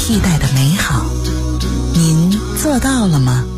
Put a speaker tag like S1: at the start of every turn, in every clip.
S1: 替代的美好，您做到了吗？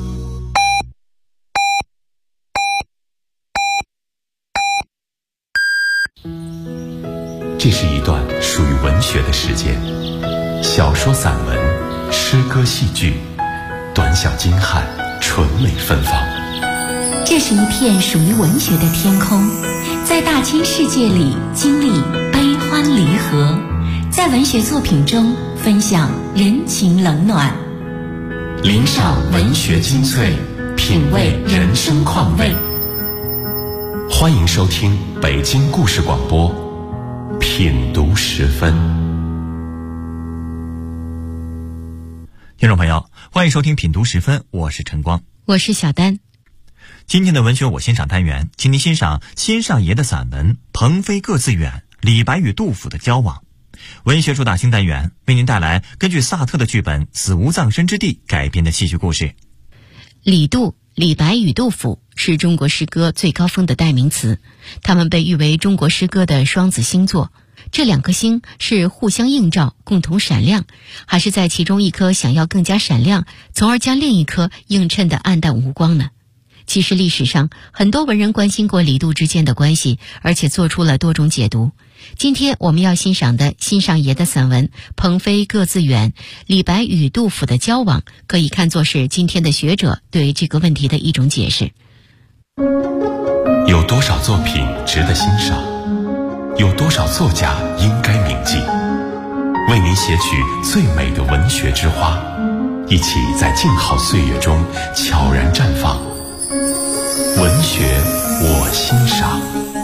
S2: 这是一段属于文学的时间，小说、散文、诗歌、戏剧，短小精悍，纯美芬芳。
S3: 这是一片属于文学的天空，在大千世界里经历悲欢离合，在文学作品中分享人情冷暖，
S2: 领赏文学精粹，品味人生况味。欢迎收听北京故事广播品读时分。
S4: 听众朋友，欢迎收听品读时分，我是晨光，
S3: 我是小丹。
S4: 今天的文学我欣赏单元，请您欣赏新上爷的散文《鹏飞各自远》，李白与杜甫的交往。文学主打新单元为您带来根据萨特的剧本《死无葬身之地》改编的戏剧故事。
S3: 李白与杜甫是中国诗歌最高峰的代名词，他们被誉为中国诗歌的双子星座。这两颗星是互相映照，共同闪亮，还是在其中一颗想要更加闪亮，从而将另一颗映衬得暗淡无光呢？其实历史上很多文人关心过李杜之间的关系，而且做出了多种解读。今天我们要欣赏的新上爷的散文《鹏飞各自远》，李白与杜甫的交往，可以看作是今天的学者对这个问题的一种解释。
S2: 有多少作品值得欣赏？有多少作家应该铭记？为您写取最美的文学之花，一起在静好岁月中悄然绽放。文学我欣赏。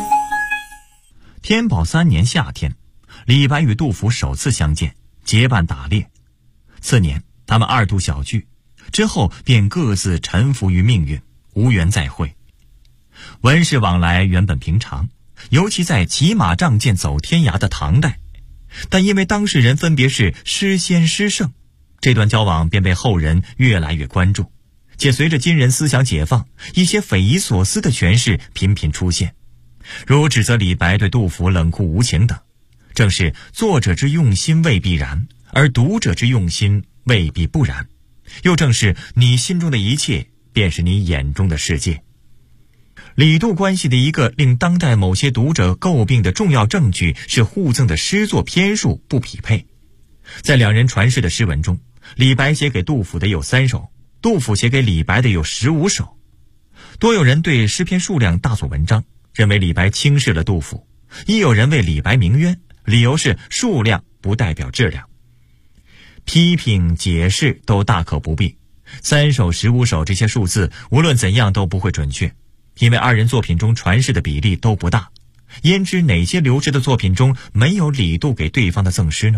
S4: 天宝3年夏天，李白与杜甫首次相见，结伴打猎。次年他们2度小聚，之后便各自臣服于命运，无缘再会。文士往来原本平常，尤其在骑马仗剑走天涯的唐代，但因为当事人分别是诗仙诗圣，这段交往便被后人越来越关注，且随着今人思想解放，一些匪夷所思的诠释频频出现，如指责李白对杜甫冷酷无情等。正是作者之用心未必然，而读者之用心未必不然，又正是你心中的一切便是你眼中的世界。李杜关系的一个令当代某些读者诟病的重要证据是互赠的诗作篇数不匹配。在两人传世的诗文中，李白写给杜甫的有3首，杜甫写给李白的有15首。多有人对诗篇数量大做文章，认为李白轻视了杜甫，亦有人为李白鸣冤，理由是数量不代表质量。批评解释都大可不必，3首15首这些数字无论怎样都不会准确，因为2人作品中传世的比例都不大。焉知哪些流失的作品中没有李杜给对方的赠诗呢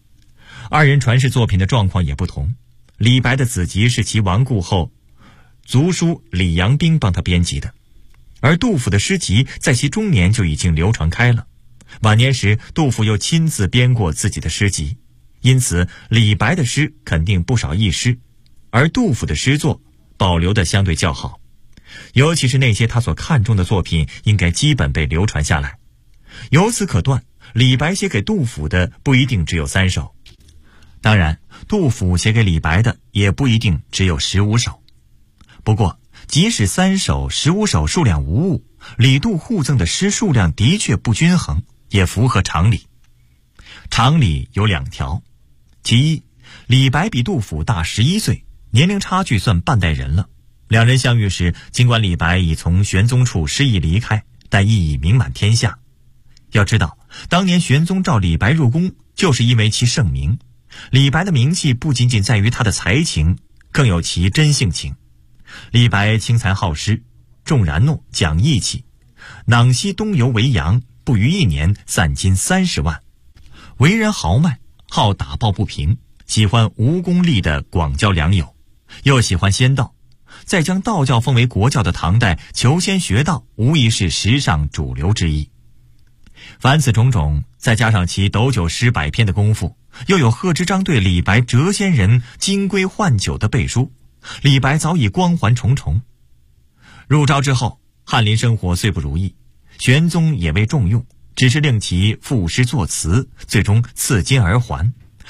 S4: ？2人传世作品的状况也不同。李白的子集是其亡故后族叔李阳冰帮他编辑的，而杜甫的诗集在其中年就已经流传开了。晚年时杜甫又亲自编过自己的诗集，因此李白的诗肯定不少佚诗，而杜甫的诗作保留的相对较好，尤其是那些他所看重的作品应该基本被流传下来。由此可断，李白写给杜甫的不一定只有3首，当然杜甫写给李白的也不一定只有15首。不过即使3首15首数量无误，李杜互赠的诗数量的确不均衡，也符合常理。常理有2条，其一，李白比杜甫大11岁，年龄差距算半代人了。2人相遇时，尽管李白已从玄宗处失意离开，但亦已名满天下。要知道，当年玄宗召李白入宫，就是因为其盛名。李白的名气不仅仅在于他的才情，更有其真性情。李白轻才好诗，重然诺，讲义气，囊悉东游为洋，不逾1年散金30万。为人豪迈，好打抱不平，喜欢无功利的广交良友，又喜欢仙道。在将道教奉为国教的唐代，求仙学道无疑是时尚主流之一。凡此种种，再加上其斗酒诗100篇的功夫，又有贺知章对李白谪仙人金龟换酒的背书，李白早已光环重重。入朝之后，翰林生活虽不如意，玄宗也未重用，只是令其赋诗作词，最终赐金而还，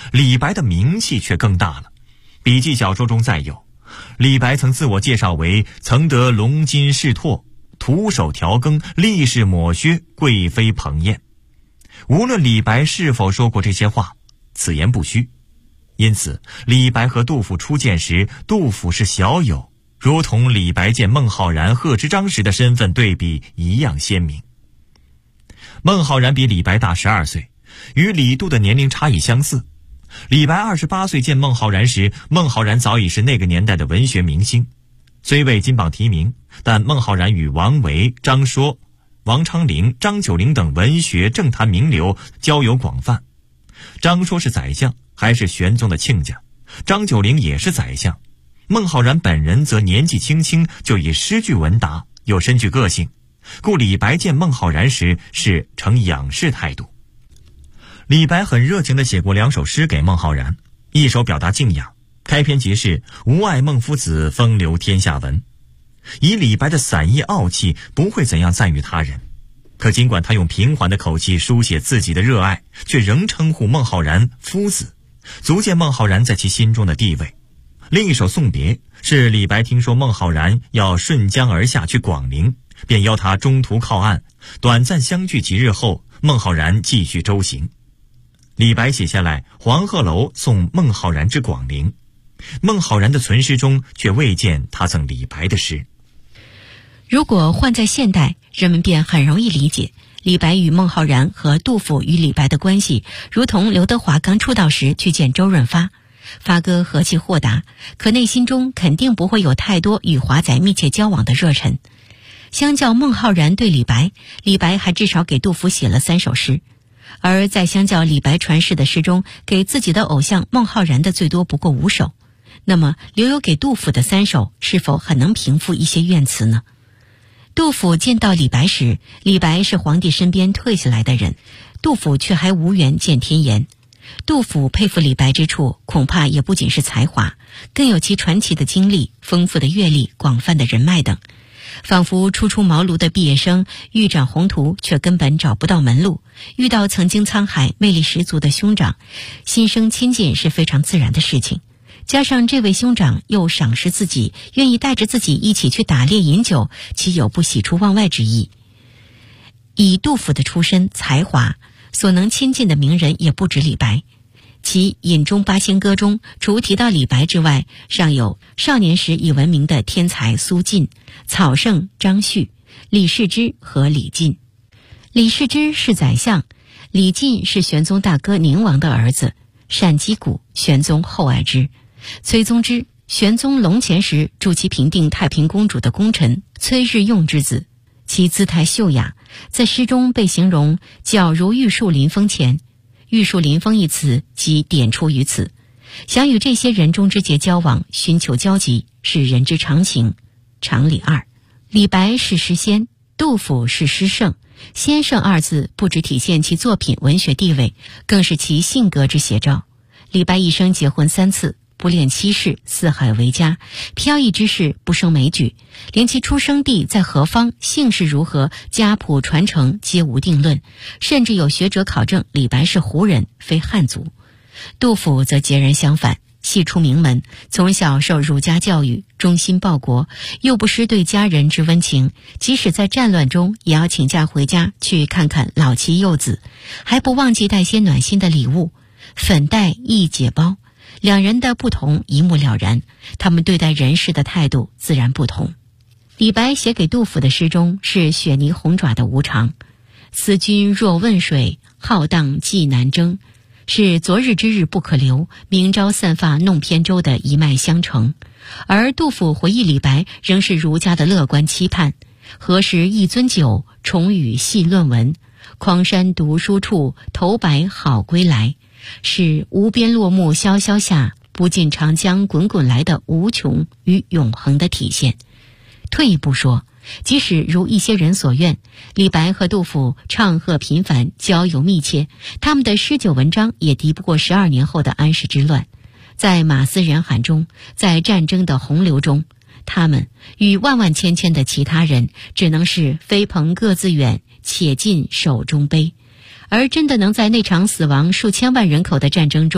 S4: 李白的名气却更大了。笔记小说中再有，李白曾自我介绍为曾得龙金试拓，徒手调羹，力士抹靴，贵妃捧宴。无论李白是否说过这些话，此言不虚。因此李白和杜甫初见时，杜甫是小友，如同李白见孟浩然、贺知章时的身份对比一样鲜明。孟浩然比李白大12岁，与李杜的年龄差异相似。李白28岁见孟浩然时，孟浩然早已是那个年代的文学明星，虽未金榜题名，但孟浩然与王维、张说、王昌龄、张九龄等文学政坛名流交友广泛。张说是宰相，还是玄宗的亲家；张九龄也是宰相。孟浩然本人则年纪轻轻就以诗句闻达，又深具个性，故李白见孟浩然时是呈仰视态度。李白很热情地写过2首诗给孟浩然，一首表达敬仰，开篇即是吾爱孟夫子，风流天下闻。以李白的散逸傲气，不会怎样赞誉他人，可尽管他用平缓的口气书写自己的热爱，却仍称呼孟浩然夫子，足见孟浩然在其心中的地位。另一首送别是李白听说孟浩然要顺江而下去广陵，便邀他中途靠岸，短暂相聚几日后，孟浩然继续舟行。李白写下来黄鹤楼送孟浩然之广陵，孟浩然的存诗中却未见他赠李白的诗。
S3: 如果换在现代，人们便很容易理解李白与孟浩然和杜甫与李白的关系，如同刘德华刚出道时去见周润发，发哥和气豁达，可内心中肯定不会有太多与华仔密切交往的热忱。相较孟浩然对李白，李白还至少给杜甫写了3首诗，而在相较李白传世的诗中，给自己的偶像孟浩然的最多不过5首，那么留有给杜甫的3首，是否很能平复一些怨词呢？杜甫见到李白时，李白是皇帝身边退下来的人，杜甫却还无缘见天颜。杜甫佩服李白之处，恐怕也不仅是才华，更有其传奇的经历、丰富的阅历、广泛的人脉等。仿佛初出茅庐的毕业生欲展宏图，却根本找不到门路，遇到曾经沧海魅力十足的兄长，心生亲近是非常自然的事情。加上这位兄长又赏识自己，愿意带着自己一起去打猎饮酒，岂有不喜出望外之意？以杜甫的出身才华，所能亲近的名人也不止李白。其饮中八仙歌中，除提到李白之外，尚有少年时已闻名的天才苏晋、草圣张旭、李世之和李进。李世之是宰相，李进是玄宗大哥宁王的儿子，单击鼓，玄宗厚爱之。崔宗之，玄宗隆乾时助其平定太平公主的功臣崔日用之子，其姿态秀雅，在诗中被形容皎如玉树临风前。玉树临风一词即点出于此。想与这些人中之杰交往，寻求交集，是人之常情。常理2，李白是诗仙，杜甫是诗圣。先生2字不只体现其作品文学地位，更是其性格之写照。李白一生结婚3次，不恋妻室，四海为家，飘逸之事不胜枚举，连其出生地在何方、姓氏如何、家谱传承皆无定论，甚至有学者考证李白是胡人，非汉族。杜甫则截然相反，系出名门，从小受儒家教育，忠心报国，又不失对家人之温情，即使在战乱中也要请假回家去看看老妻幼子，还不忘记带些暖心的礼物，粉黛亦解包。两人的不同一目了然，他们对待人事的态度自然不同。李白写给杜甫的诗中是雪泥红爪的无常，思君若问水，浩荡既难征，是昨日之日不可留，明朝散发弄扁舟的一脉相承。而杜甫回忆李白仍是儒家的乐观期盼，何时一樽酒，重与细论文，匡山读书处，头白好归来，是无边落木萧萧下，不尽长江滚滚来的无穷与永恒的体现。退一步说，即使如一些人所愿，李白和杜甫唱和频繁，交友密切，他们的诗酒文章也敌不过12年后的安史之乱。在马嘶人喊中，在战争的洪流中，他们与万万千千的其他人只能是飞蓬各自远，且尽手中杯。而真的能在那场死亡数千万人口的战争中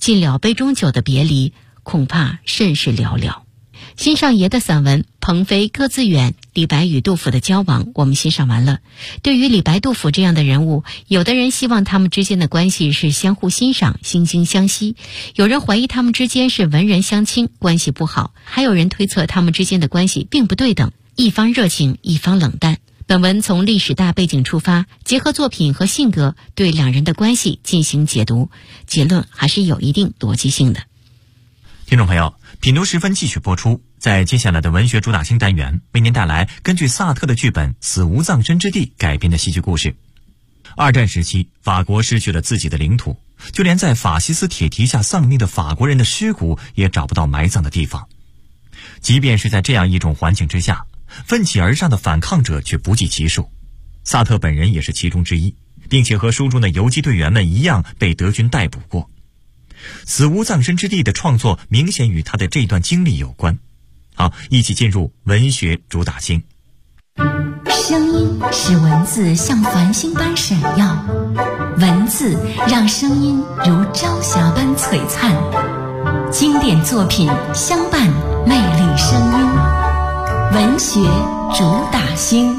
S3: 尽了杯中酒的别离，恐怕甚是寥寥。新上爷的散文《鹏飞各自远》，李白与杜甫的交往我们欣赏完了。对于李白、杜甫这样的人物，有的人希望他们之间的关系是相互欣赏、惺惺相惜，有人怀疑他们之间是文人相亲，关系不好，还有人推测他们之间的关系并不对等，一方热情，一方冷淡。本文从历史大背景出发，结合作品和性格，对两人的关系进行解读，结论还是有一定逻辑性的。
S4: 听众朋友，品读时分继续播出。在接下来的文学主打星单元，为您带来根据萨特的剧本《死无葬身之地》改编的戏剧故事。二战时期，法国失去了自己的领土，就连在法西斯铁蹄下丧命的法国人的尸骨也找不到埋葬的地方。即便是在这样一种环境之下，奋起而上的反抗者却不计其数。萨特本人也是其中之一，并且和书中的游击队员们一样被德军逮捕过。死无葬身之地的创作明显与他的这段经历有关。好，一起进入文学主打星。
S1: 声音使文字像繁星般闪耀，文字让声音如朝霞般璀璨。经典作品相伴，魅力声音。文学主打星。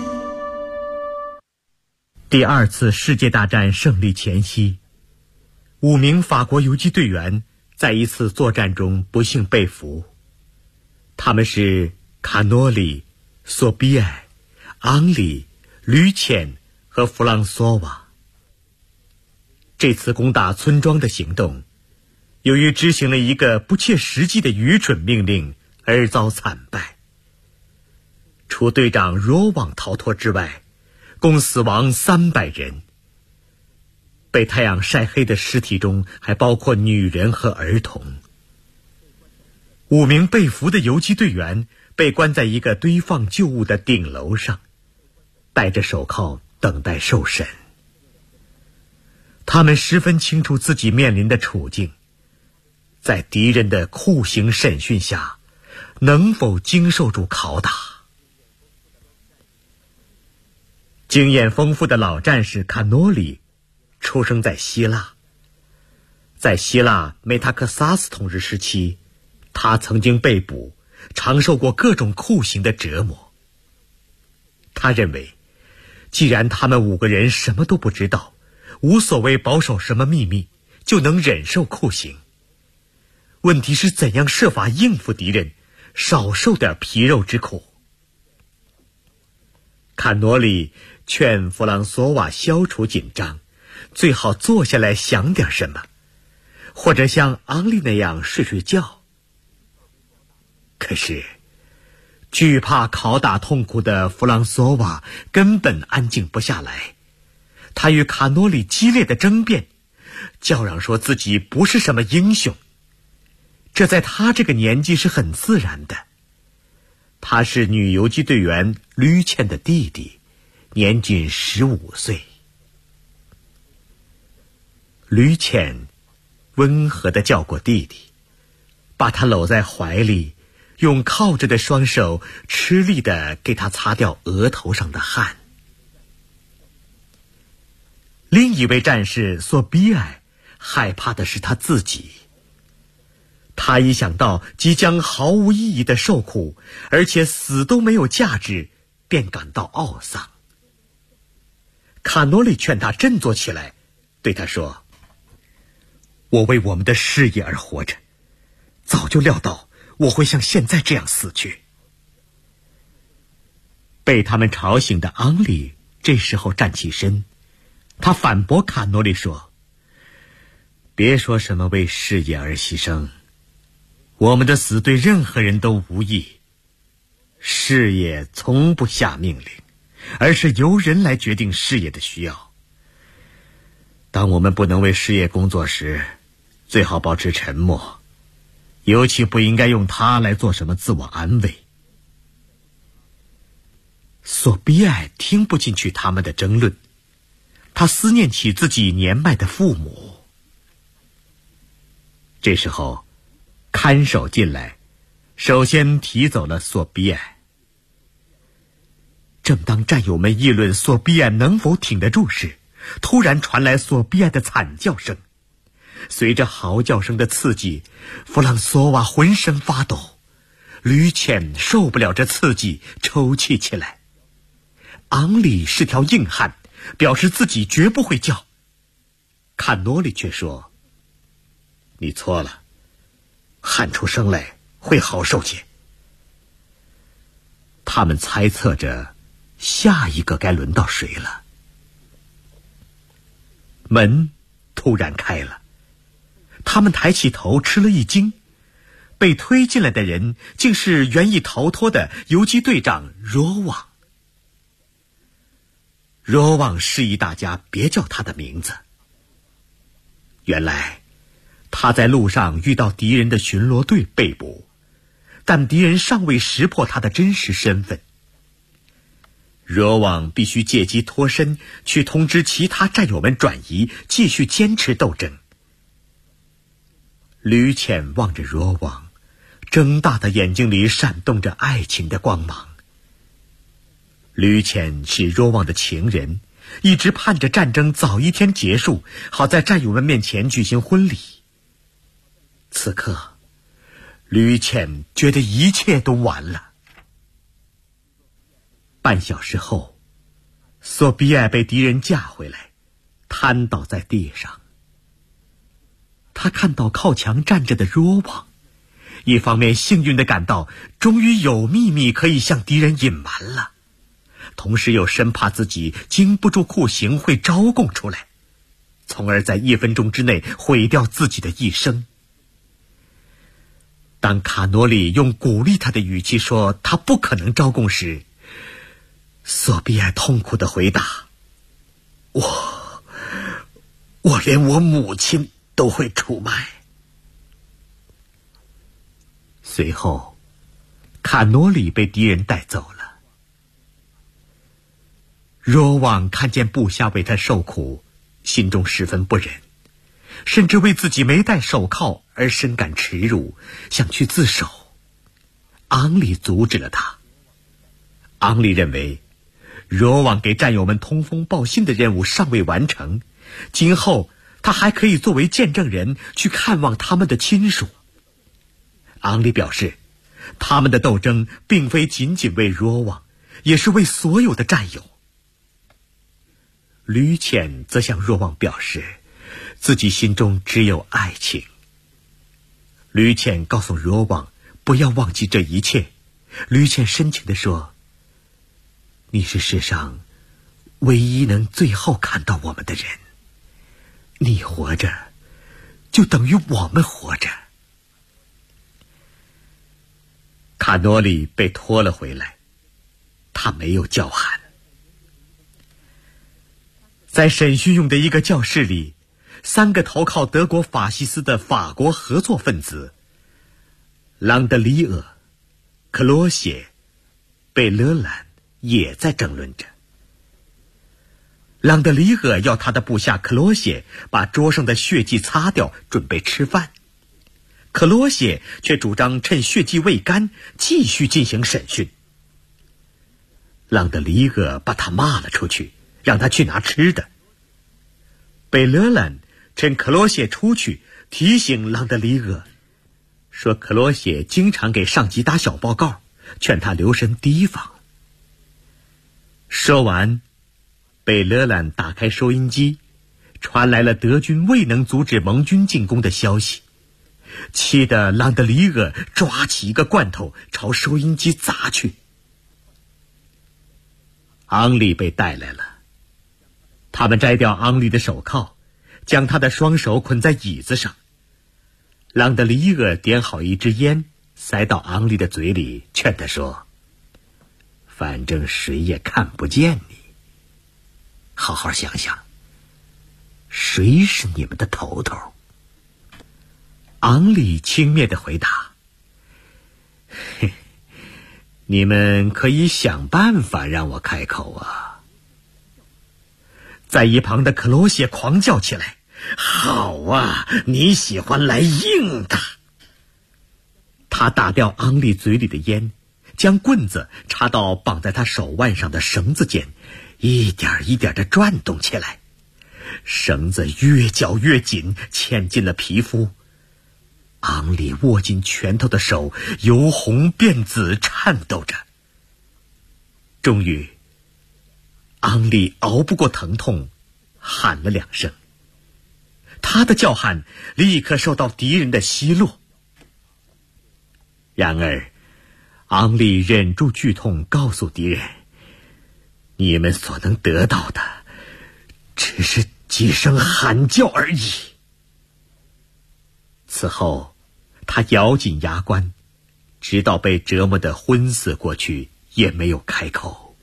S5: 第二次世界大战胜利前夕，5名法国游击队员在一次作战中不幸被俘。他们是卡诺里、索比埃、昂里、吕浅和弗朗索瓦。这次攻打村庄的行动，由于执行了一个不切实际的愚蠢命令而遭惨败。除队长罗旺逃脱之外，共死亡300人。被太阳晒黑的尸体中还包括女人和儿童。5名被俘的游击队员被关在一个堆放旧物的顶楼上，戴着手铐等待受审。他们十分清楚自己面临的处境，在敌人的酷刑审讯下，能否经受住拷打？经验丰富的老战士卡诺里出生在希腊。在希腊梅塔克萨斯统治时期，他曾经被捕，尝受过各种酷刑的折磨。他认为，既然他们5个人什么都不知道，无所谓保守什么秘密，就能忍受酷刑。问题是怎样设法应付敌人，少受点皮肉之苦。卡诺里劝弗朗索瓦消除紧张，最好坐下来想点什么，或者像昂利那样睡睡觉。可是惧怕拷打痛苦的弗朗索瓦根本安静不下来，他与卡诺里激烈的争辩，叫嚷说自己不是什么英雄。这在他这个年纪是很自然的。他是女游击队员吕茜的弟弟，年仅15岁。吕茜温和地叫过弟弟，把他搂在怀里，用靠着的双手吃力地给他擦掉额头上的汗。另一位战士索比埃害怕的是他自己。他一想到即将毫无意义的受苦，而且死都没有价值，便感到懊丧。卡诺里劝他振作起来，对他说：我为我们的事业而活着，早就料到我会像现在这样死去。被他们吵醒的昂里这时候站起身，他反驳卡诺里说：别说什么为事业而牺牲，我们的死对任何人都无益。事业从不下命令，而是由人来决定事业的需要。当我们不能为事业工作时，最好保持沉默，尤其不应该用它来做什么自我安慰。索比埃听不进去他们的争论，他思念起自己年迈的父母。这时候看守进来，首先提走了索比埃。正当战友们议论索比埃能否挺得住时，突然传来索比埃的惨叫声。 随着嚎叫声的刺激，弗朗索瓦浑身发抖。吕浅受不了这刺激，抽泣起来。昂里是条硬汉，表示自己绝不会叫。坎诺里却说：“你错了，喊出声来会好受些。”他们猜测着下一个该轮到谁了。门突然开了，他们抬起头吃了一惊，被推进来的人竟是原意逃脱的游击队长罗旺。罗旺示意大家别叫他的名字。原来他在路上遇到敌人的巡逻队被捕，但敌人尚未识破他的真实身份。罗旺必须借机脱身，去通知其他战友们转移，继续坚持斗争。吕浅望着罗旺，睁大的眼睛里闪动着爱情的光芒。吕浅是罗旺的情人，一直盼着战争早一天结束，好在战友们面前举行婚礼。此刻吕浅觉得一切都完了。半小时后，索比埃被敌人架回来，瘫倒在地上。他看到靠墙站着的若望，一方面幸运地感到终于有秘密可以向敌人隐瞒了，同时又生怕自己经不住酷刑会招供出来，从而在1分钟之内毁掉自己的一生。当卡诺里用鼓励他的语气说他不可能招供时，索比埃痛苦地回答：我连我母亲都会出卖。随后卡诺里被敌人带走了。若望看见部下为他受苦，心中十分不忍，甚至为自己没戴手铐而深感耻辱，想去自首。昂里阻止了他。昂里认为若望给战友们通风报信的任务尚未完成，今后他还可以作为见证人去看望他们的亲属。昂里表示，他们的斗争并非仅仅为若望，也是为所有的战友。吕浅则向若望表示，自己心中只有爱情。吕浅告诉若望不要忘记这一切。吕浅深情地说：你是世上唯一能最后看到我们的人，你活着就等于我们活着。卡诺里被拖了回来，他没有叫喊。在审讯用的一个教室里，3个投靠德国法西斯的法国合作分子朗德里厄、克罗谢、贝勒兰也在争论着。朗德里厄要他的部下克罗谢把桌上的血迹擦掉，准备吃饭。克罗谢却主张趁血迹未干继续进行审讯。朗德里厄把他骂了出去，让他去拿吃的。贝勒兰趁克罗谢出去提醒朗德里厄，说克罗谢经常给上级打小报告，劝他留神提防。说完，贝勒兰打开收音机，传来了德军未能阻止盟军进攻的消息，气得朗德里厄抓起一个罐头朝收音机砸去。昂里被带来了，他们摘掉昂里的手铐，将他的双手捆在椅子上。朗德里厄点好一支烟，塞到昂里的嘴里，劝他说：反正谁也看不见你，好好想想，谁是你们的头头？昂里轻蔑地回答：你们可以想办法让我开口啊。在一旁的克罗谢狂叫起来：好啊，你喜欢来硬的。他打掉昂里嘴里的烟，将棍子插到绑在他手腕上的绳子间，一点一点地转动起来。 绳子越绞越紧，嵌进了皮肤。昂里握紧拳头的手由红变紫，颤抖着。终于，昂里熬不过疼痛，喊了2声。他的叫喊立刻受到敌人的奚落。然而，昂里忍住剧痛，告诉敌人：“你们所能得到的，只是几声喊叫而已。”此后，他咬紧牙关，直到被折磨得昏死过去，也没有开口。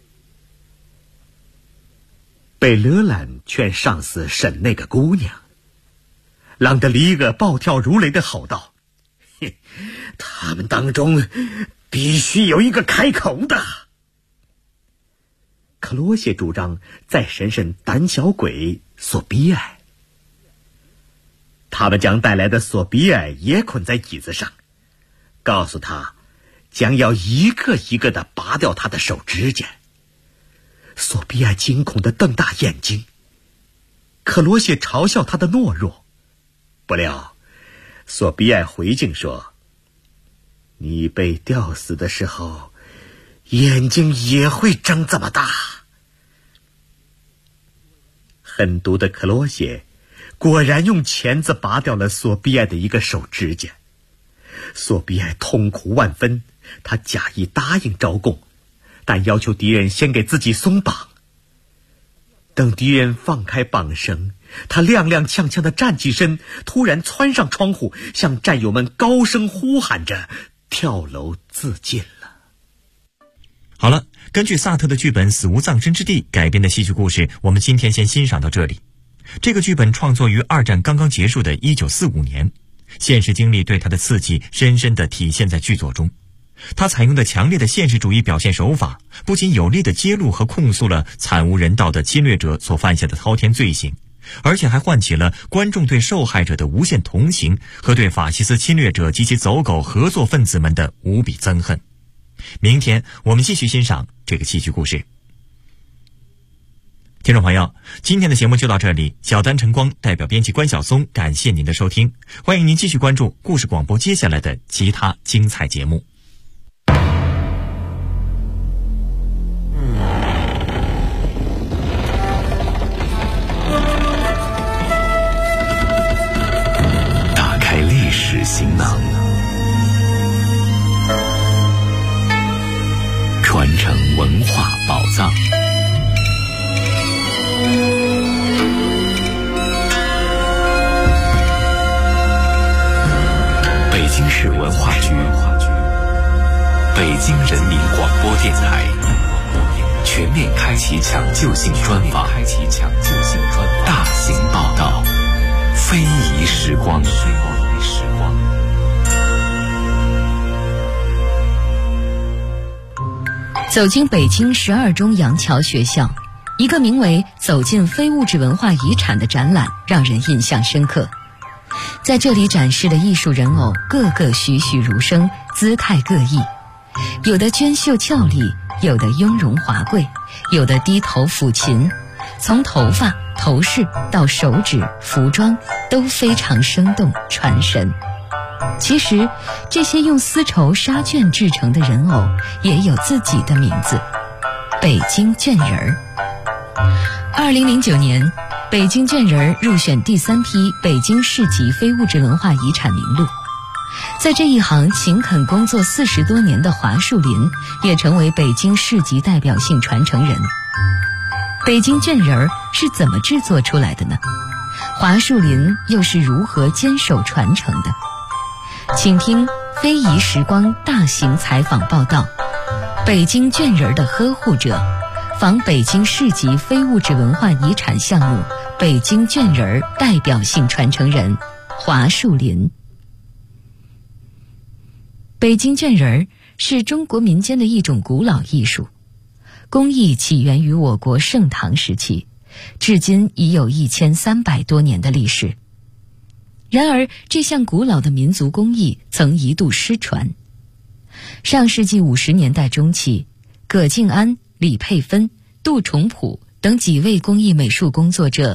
S5: 被勒兰劝上司审那个姑娘，朗德里厄暴跳如雷地吼道：“他们当中必须有一个开口的。”克罗谢主张再审审胆小鬼索比埃。他们将带来的索比埃也捆在椅子上，告诉他将要一个一个地拔掉他的手指甲。索比埃惊恐地瞪大眼睛。克罗谢嘲笑他的懦弱，不料索比埃回敬说：“你被吊死的时候，眼睛也会睁这么大。”狠毒的克罗谢果然用钳子拔掉了索比埃的一个手指甲。索比埃痛苦万分，他假意答应招供，但要求敌人先给自己松绑。等敌人放开绑绳，他踉踉跄跄地站起身，突然窜上窗户，向战友们高声呼喊着，跳楼自尽了。
S4: 好了，根据萨特的剧本《死无葬身之地》改编的戏剧故事，我们今天先欣赏到这里。这个剧本创作于2战刚刚结束的1945年，现实经历对它的刺激深深地体现在剧作中。它采用的强烈的现实主义表现手法，不仅有力地揭露和控诉了惨无人道的侵略者所犯下的滔天罪行，而且还唤起了观众对受害者的无限同情和对法西斯侵略者及其走狗合作分子们的无比憎恨。明天我们继续欣赏这个戏剧故事。听众朋友，今天的节目就到这里，小丹晨光代表编辑关晓松感谢您的收听，欢迎您继续关注故事广播接下来的其他精彩节目。
S2: 打开历史行囊，传承文化宝藏。北京市文化局、北京人民广播电台全面开启抢救性专访，大型报道，非遗时光。
S3: 走进北京12中洋桥学校，一个名为“走进非物质文化遗产”的展览让人印象深刻。在这里展示的艺术人偶个个栩栩如生，姿态各异，有的娟秀俏丽，有的雍容华贵，有的低头抚琴，从头发、头饰到手指、服装都非常生动传神。其实这些用丝绸纱绢制成的人偶也有自己的名字——北京绢人儿。2009年，北京绢人儿入选第3批北京市级非物质文化遗产名录。在这一行勤恳工作40多年的华树林也成为北京市级代表性传承人。北京绢人儿是怎么制作出来的呢？华树林又是如何坚守传承的？请听非遗时光大型采访报道，北京绢人的呵护者，访北京市级非物质文化遗产项目北京绢人代表性传承人华树林。北京绢人是中国民间的一种古老艺术，工艺起源于我国盛唐时期，至今已有1300多年的历史。然而，这项古老的民族工艺曾一度失传。上世纪50年代中期，葛敬安、李佩芬、杜重普等几位工艺美术工作者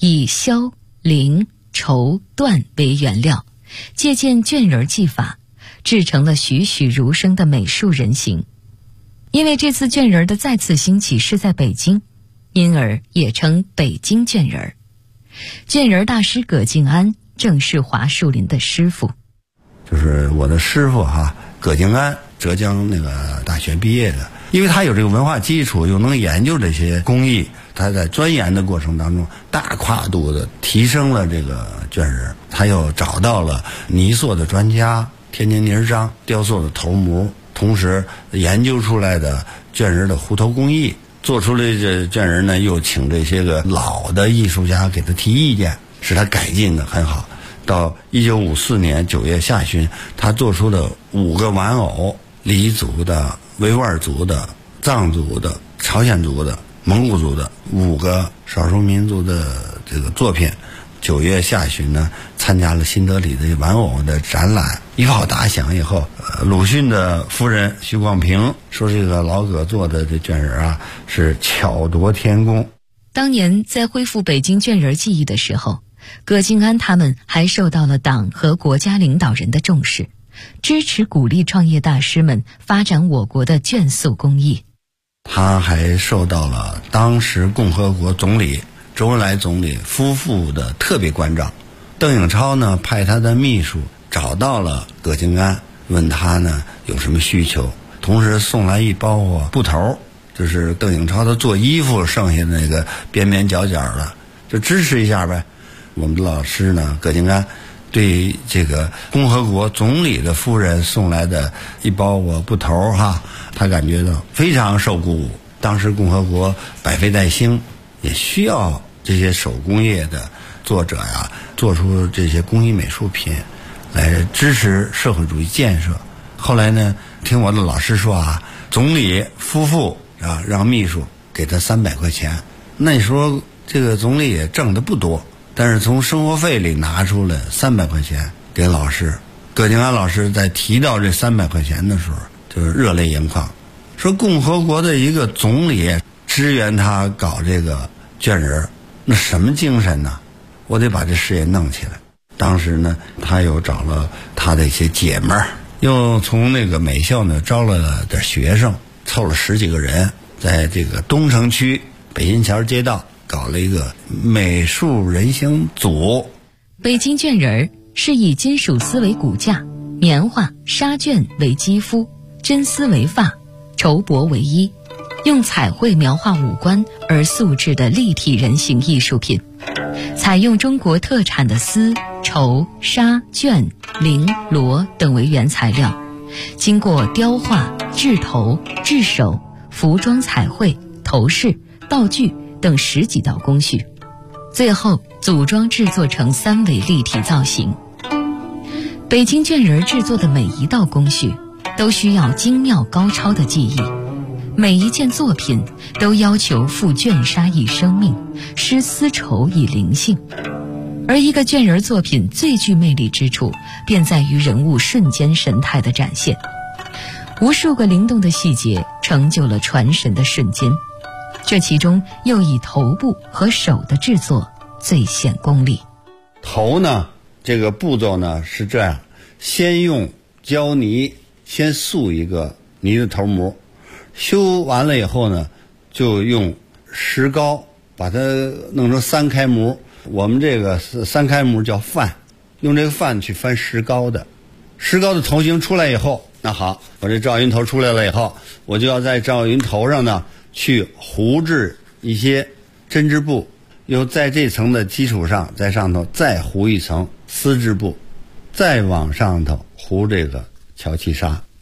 S3: 以削、菱、绸、缎为原料，借鉴绢人技法，制成了栩栩如生的美术人形。因为这次绢人的再次兴起是在北京，因而也称北京绢人。绢人大师葛敬安正是华树林的师傅。
S6: 就是我的师傅葛敬安，浙江那个大学毕业的，因为他有这个文化基础，又能研究这些工艺，他在钻研的过程当中大跨度的提升了这个绢人。他又找到了泥塑的专家，天津泥章雕塑的头模，同时研究出来的绢人的糊头工艺，做出来这绢人呢，又请这些个老的艺术家给他提意见，使他改进的很好。到1954年9月下旬，他做出了5个玩偶，黎族的、维吾尔族的、藏族的、朝鲜族的、蒙古族的5个少数民族的这个作品。9月下旬呢，参加了新德里的玩偶的展览，一炮打响以后，鲁迅的夫人徐广平说，这个老葛做的这绢人是巧夺天工。
S3: 当年在恢复北京绢人技艺的时候，葛敬安他们还受到了党和国家领导人的重视，支持鼓励创业大师们发展我国的绢塑工艺。
S6: 他还受到了当时共和国总理周恩来总理夫妇的特别关照。邓颖超呢，派他的秘书找到了葛敬安，问他呢有什么需求，同时送来一包布头，就是邓颖超他做衣服剩下的那个边边角角的，就支持一下呗。我们的老师呢，葛敬安对这个共和国总理的夫人送来的一包布头他感觉到非常受鼓舞。当时共和国百废待兴，也需要这些手工业的作者做出这些工艺美术品来支持社会主义建设。后来呢，听我的老师说总理夫妇让秘书给他300块钱。那时候这个总理也挣得不多，但是从生活费里拿出了300块钱给老师。葛敬安老师在提到这300块钱的时候，就是热泪盈眶，说共和国的一个总理支援他搞这个绢人，那什么精神呢？我得把这事业弄起来。当时呢，他又找了他的一些姐们儿，又从那个美校呢招了点学生，凑了10几个人，在这个东城区北新桥街道搞了一个美术人形组。
S3: 北京绢人是以金属丝为骨架，棉花、纱绢为肌肤，真丝为发，绸帛为衣，用彩绘描画五官而塑制的立体人形艺术品。采用中国特产的丝、绸、纱、绢、绫、罗等为原材料，经过雕画、制头、制手、服装彩绘、头饰、道具等10几道工序，最后组装制作成3维立体造型。北京绢人制作的每一道工序都需要精妙高超的技艺，每一件作品都要求赋绢纱以生命，施丝绸以灵性。而一个绢人作品最具魅力之处，便在于人物瞬间神态的展现。无数个灵动的细节成就了传神的瞬间，这其中又以头部和手的制作最显功力。
S6: 头呢，这个步骤呢是这样，先用胶泥先塑一个泥的头模，修完了以后呢，就用石膏把它弄成3开模。我们这个3开模叫范，用这个范去翻石膏的。石膏的头型出来以后，那好，我这赵云头出来了以后，我就要在赵云头上呢去糊制一些针织布，又在这层的基础上，在上头再糊一层丝织布，再往上头糊这个乔其纱。